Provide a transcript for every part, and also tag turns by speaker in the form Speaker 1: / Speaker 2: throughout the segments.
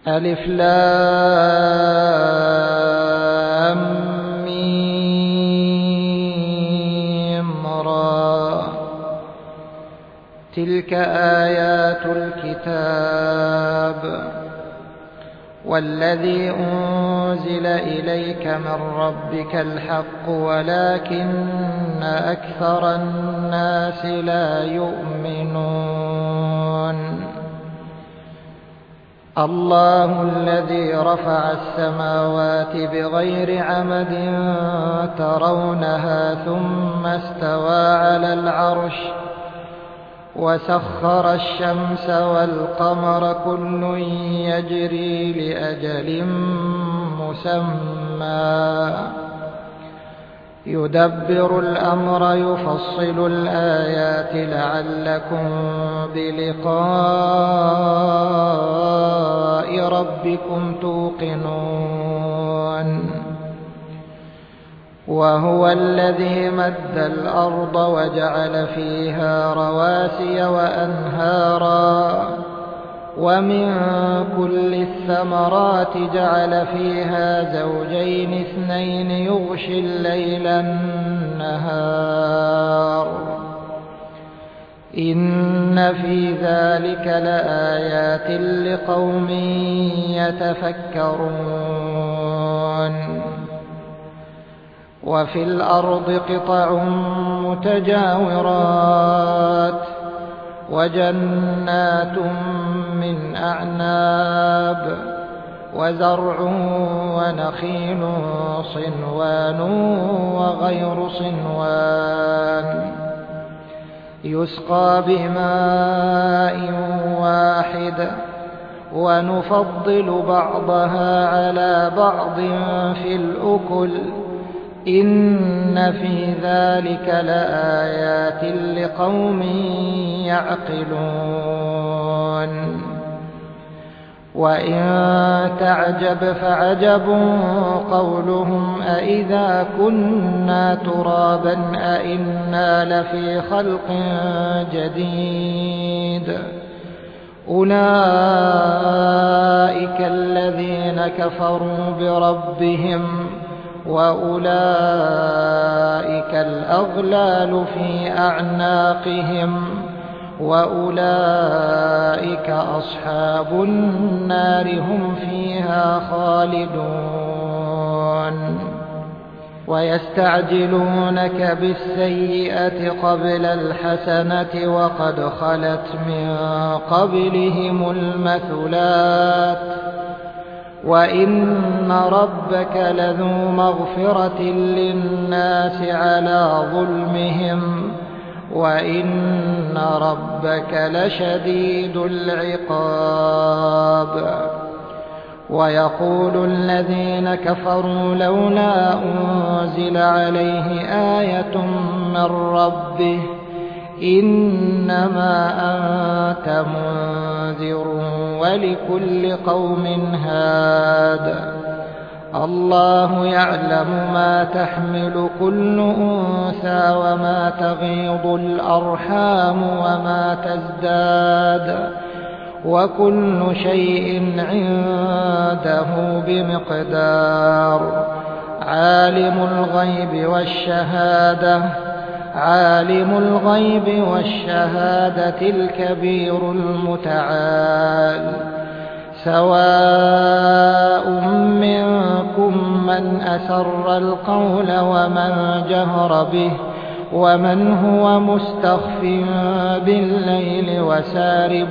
Speaker 1: ألف لام ميم را. تلك آيات الكتاب والذي أنزل إليك من ربك الحق ولكن أكثر الناس لا يؤمنون. الله الذي رفع السماوات بغير عمد ترونها ثم استوى على العرش وسخر الشمس والقمر كل يجري لأجل مسمى يدبر الأمر يفصل الآيات لعلكم بلقاء ربكم توقنون. وهو الذي مد الأرض وجعل فيها رواسي وأنهارا ومن كل الثمرات جعل فيها زوجين اثنين يغشي الليل النهار إن في ذلك لآيات لقوم يتفكرون. وفي الأرض قطع متجاورات وجنات من أعناب وزرع ونخيل صنوان وغير صنوان يسقى بماء واحد ونفضل بعضها على بعض في الأكل إن في ذلك لآيات لقوم يعقلون. وإن تعجب فعجب قولهم أإذا كنا ترابا أإنا لفي خلق جديد أولئك الذين كفروا بربهم وأولئك الأغلال في أعناقهم وأولئك أصحاب النار هم فيها خالدون. ويستعجلونك بالسيئة قبل الحسنة وقد خلت من قبلهم المثلات وإن ربك لذو مغفرة للناس على ظلمهم وإن ربك لشديد العقاب. ويقول الذين كفروا لولا أنزل عليه آية من ربه إنما أنت منذر ولكل قوم هاد الله يعلم ما تحمل كل أنثى وما تغيض الأرحام وما تزداد وكل شيء عنده بمقدار. عالم الغيب والشهادة الكبير المتعال. سواء منكم من أسر القول ومن جهر به ومن هو مستخف بالليل وسارب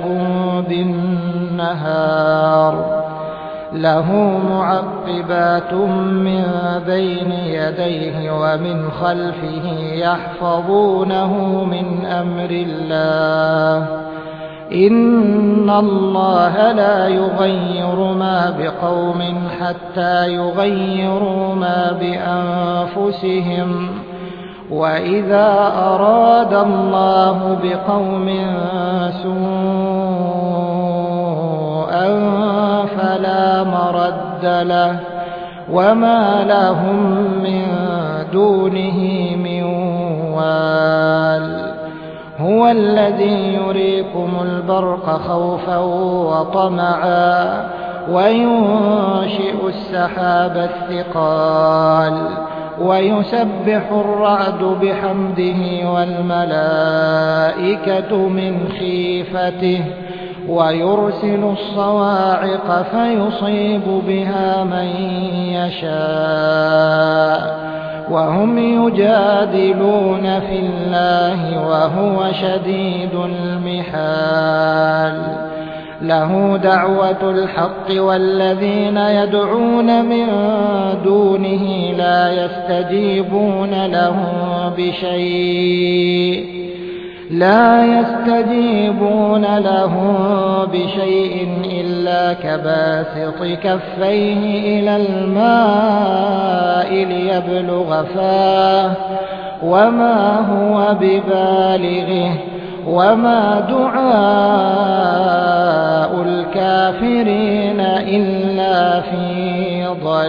Speaker 1: بالنهار له معقبات من بين يديه ومن خلفه يحفظونه من أمر الله إن الله لا يغير ما بقوم حتى يغيروا ما بأنفسهم وإذا أراد الله بقوم سوءا فلا مرد له وما لهم من دونه من وال. هو الذي يريكم البرق خوفا وطمعا وينشئ السحاب الثقال ويسبح الرعد بحمده والملائكة من خيفته ويرسل الصواعق فيصيب بها من يشاء وهم يجادلون في الله وهو شديد المحال له دعوة الحق والذين يدعون من دونه لا يستجيبون له بشيء إلا كباسط كفيه إلى الماء ليبلغ فاه وما هو ببالغه وما دعاء الكافرين إلا في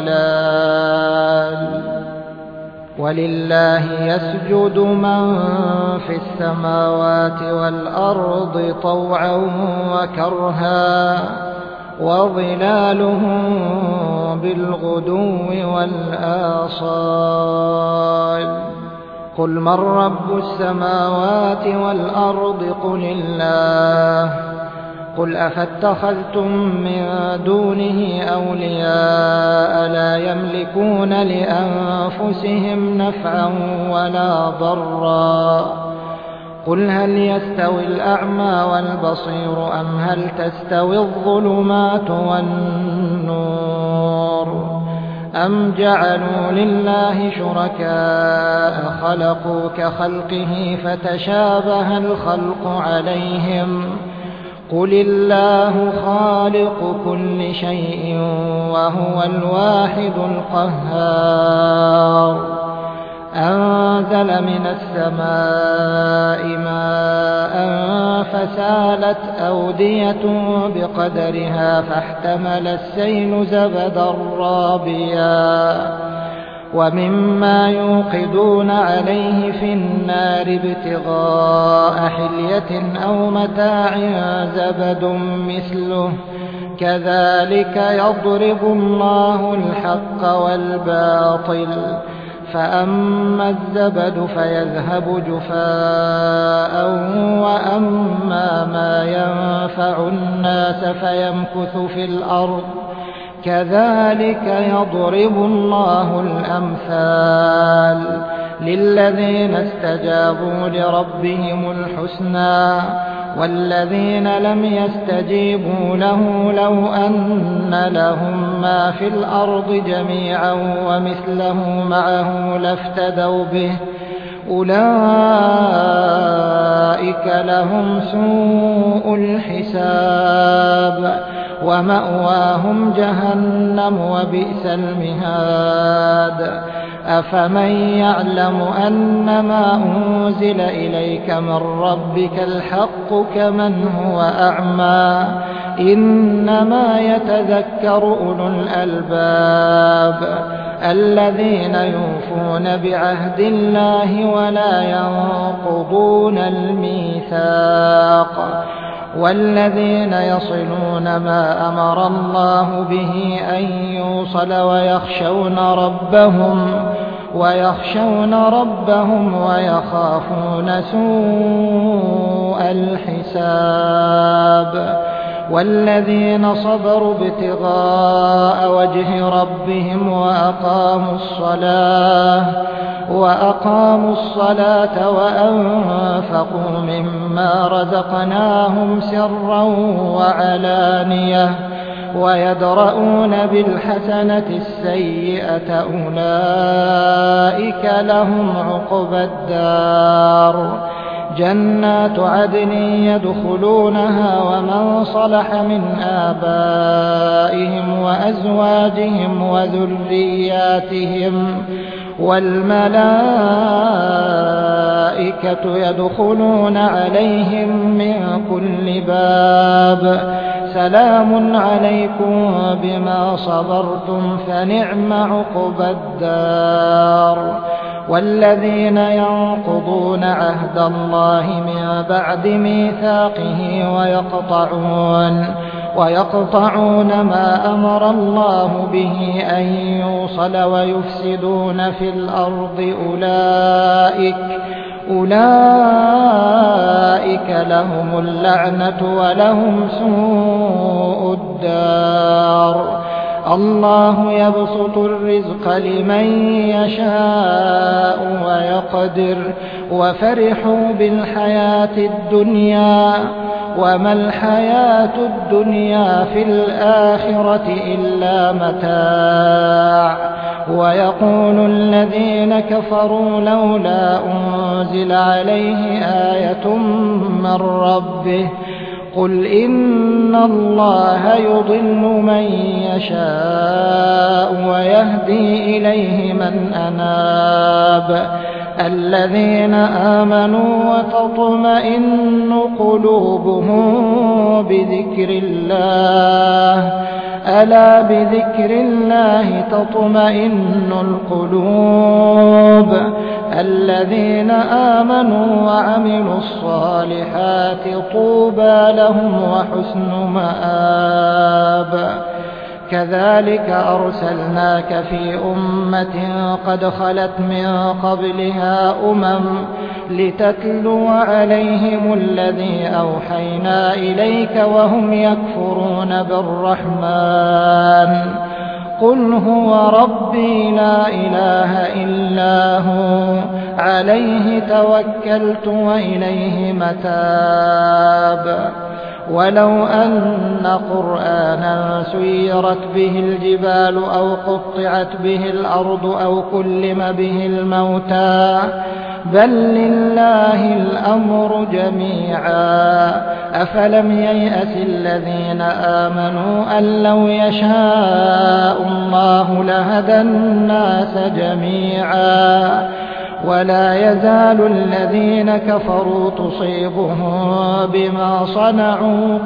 Speaker 1: ضلال ولله يسجد من في السماوات والأرض طوعا وكرها وظلالهم بالغدو والآصال قل من رب السماوات والأرض قل الله قل أفاتخذتم من دونه أولياء لا يملكون لأنفسهم نفعا ولا ضرا قل هل يستوي الأعمى والبصير أم هل تستوي الظلمات والنور أم جعلوا لله شركاء خلقوا كخلقه فتشابه الخلق عليهم قل الله خالق كل شيء وهو الواحد القهار أنزل من السماء ماء فسالت أودية بقدرها فاحتمل السيل زبدا رابيا ومما يوقدون عليه في النار ابتغاء حلية أو متاع زبد مثله كذلك يضرب الله الحق والباطل فأما الزبد فيذهب جفاء وأما ما ينفع الناس فيمكث في الأرض كذلك يضرب الله الأمثال للذين استجابوا لربهم الحسنى والذين لم يستجيبوا له لو أن لهم ما في الأرض جميعا ومثله معه لافتدوا به أولئك لهم سوء الحساب ومأواهم جهنم وبئس المهاد أفمن يعلم أنما أنزل إليك من ربك الحق كمن هو أعمى إنما يتذكر أولو الألباب الذين يوفون بعهد الله ولا ينقضون الميثاق والذين يصلون ما أمر الله به أن يوصل ويخشون ربهم ويخافون سوء الحساب والذين صبروا ابتغاء وجه ربهم وأقاموا الصلاة وأنفقوا مما رزقناهم سرا وعلانية ويدرؤون بالحسنة السيئة أولئك لهم عقبى الدار جنات عدن يدخلونها ومن صلح من آبائهم وأزواجهم وذرياتهم والملائكة يدخلون عليهم من كل باب سلام عليكم بما صبرتم فنعم عقبى الدار والذين ينقضون عهد الله من بعد ميثاقه ويقطعون ما أمر الله به أن يوصل ويفسدون في الأرض أولئك لهم اللعنة ولهم سوء الدار. الله يبسط الرزق لمن يشاء ويقدر وفرحوا بالحياة الدنيا وما الحياة الدنيا في الآخرة إلا متاع. ويقول الذين كفروا لولا أنزل عليه آية من ربه قل إن الله يضل من يشاء ويهدي إليه من أناب. الذين آمنوا وتطمئن قلوبهم بذكر الله ألا بذكر الله تطمئن القلوب. الذين آمنوا وعملوا الصالحات طوبى لهم وحسن مآب. كذلك أرسلناك في أمة قد خلت من قبلها لتتلو عليهم الذي أوحينا إليك وهم يكفرون بالرحمن قل هو ربي لا إله إلا هو عليه توكلت وإليه متاب. ولو أن قرآنا سيرت به الجبال أو قطعت به الأرض أو كلم به الموتى بل لله الأمر جميعا. أفلم ييأس الذين آمنوا أن لو يشاء الله لهدى الناس جميعا. ولا يزال الذين كفروا تصيبهم بما صنعوا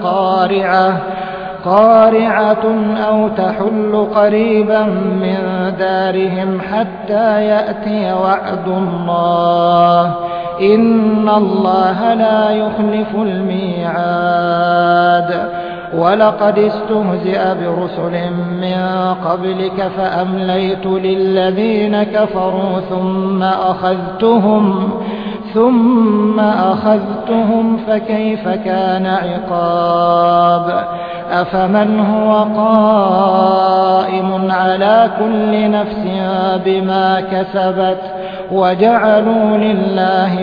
Speaker 1: قارعة أو تحل قريبا من دارهم حتى يأتي وعد الله إن الله لا يخلف الميعاد. ولقد استهزئ برسل من قبلك فأمليت للذين كفروا ثم أخذتهم فكيف كان عقاب. أفمن هو قائم على كل نفس بما كسبت وجعلوا لله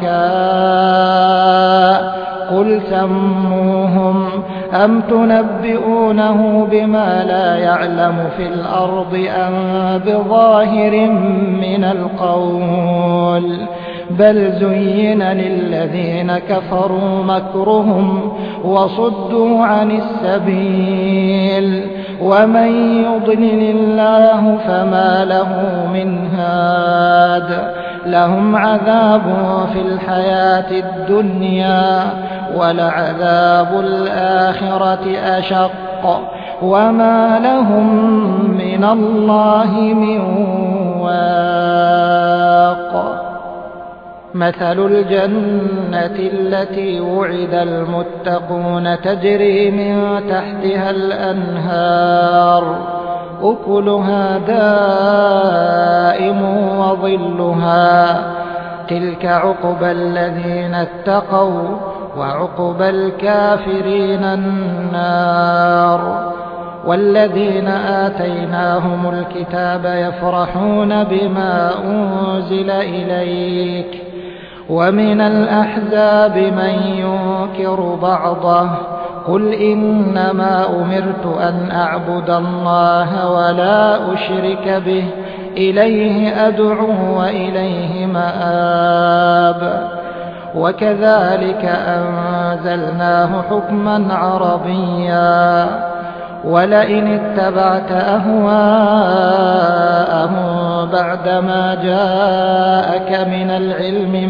Speaker 1: شركاء قل سموهم أم تنبئونه بما لا يعلم في الأرض أم بظاهر من القول بل زين للذين كفروا مكرهم وصدوا عن السبيل ومن يضلل الله فما له من هاد. لهم عذاب في الحياة الدنيا ولعذاب الآخرة أشق وما لهم من الله من واق. مثل الجنة التي وعد المتقون تجري من تحتها الأنهار أكلها دائم وظلها تلك عقبى الذين اتقوا وعقبى الكافرين النار. والذين آتيناهم الكتاب يفرحون بما أنزل إليك ومن الأحزاب من ينكر بعضه قل إنما أمرت أن أعبد الله ولا أشرك به إليه أدعو وإليه مآب. وكذلك أنزلناه حكما عربيا ولئن اتبعت أهواءهم بعدما جاءك من العلم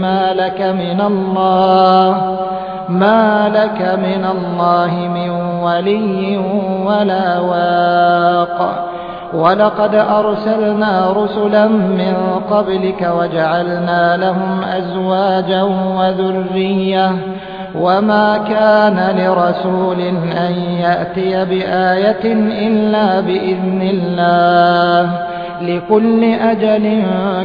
Speaker 1: ما لك من الله من ولي ولا واق. ولقد أرسلنا رسلا من قبلك وجعلنا لهم أزواجا وما كان لرسول أن يأتي بآية إلا بإذن الله لكل أجل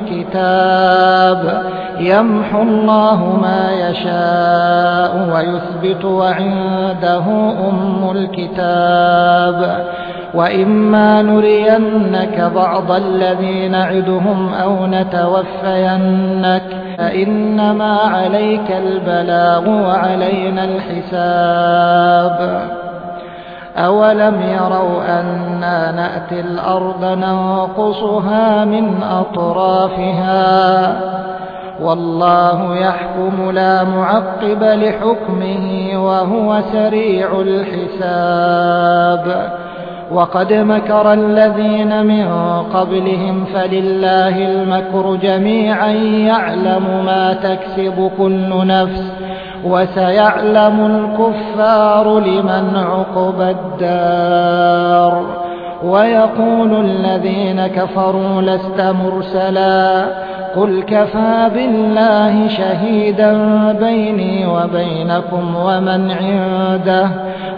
Speaker 1: كتاب يمحو الله ما يشاء ويثبت وعنده أم الكتاب وإما نرينك بعض الذي نعدهم أو نتوفينك فإنما عليك البلاغ وعلينا الحساب أولم يروا أنا نأتي الأرض ننقصها من أطرافها والله يحكم لا معقب لحكمه وهو سريع الحساب وقد مكر الذين من قبلهم فلله المكر جميعا يعلم ما تكسب كل نفس وسيعلم الكفار لمن عقبى الدار ويقول الذين كفروا لست مرسلا قل كفى بالله شهيدا بيني وبينكم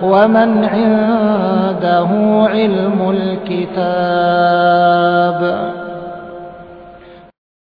Speaker 1: ومن عنده علم الكتاب.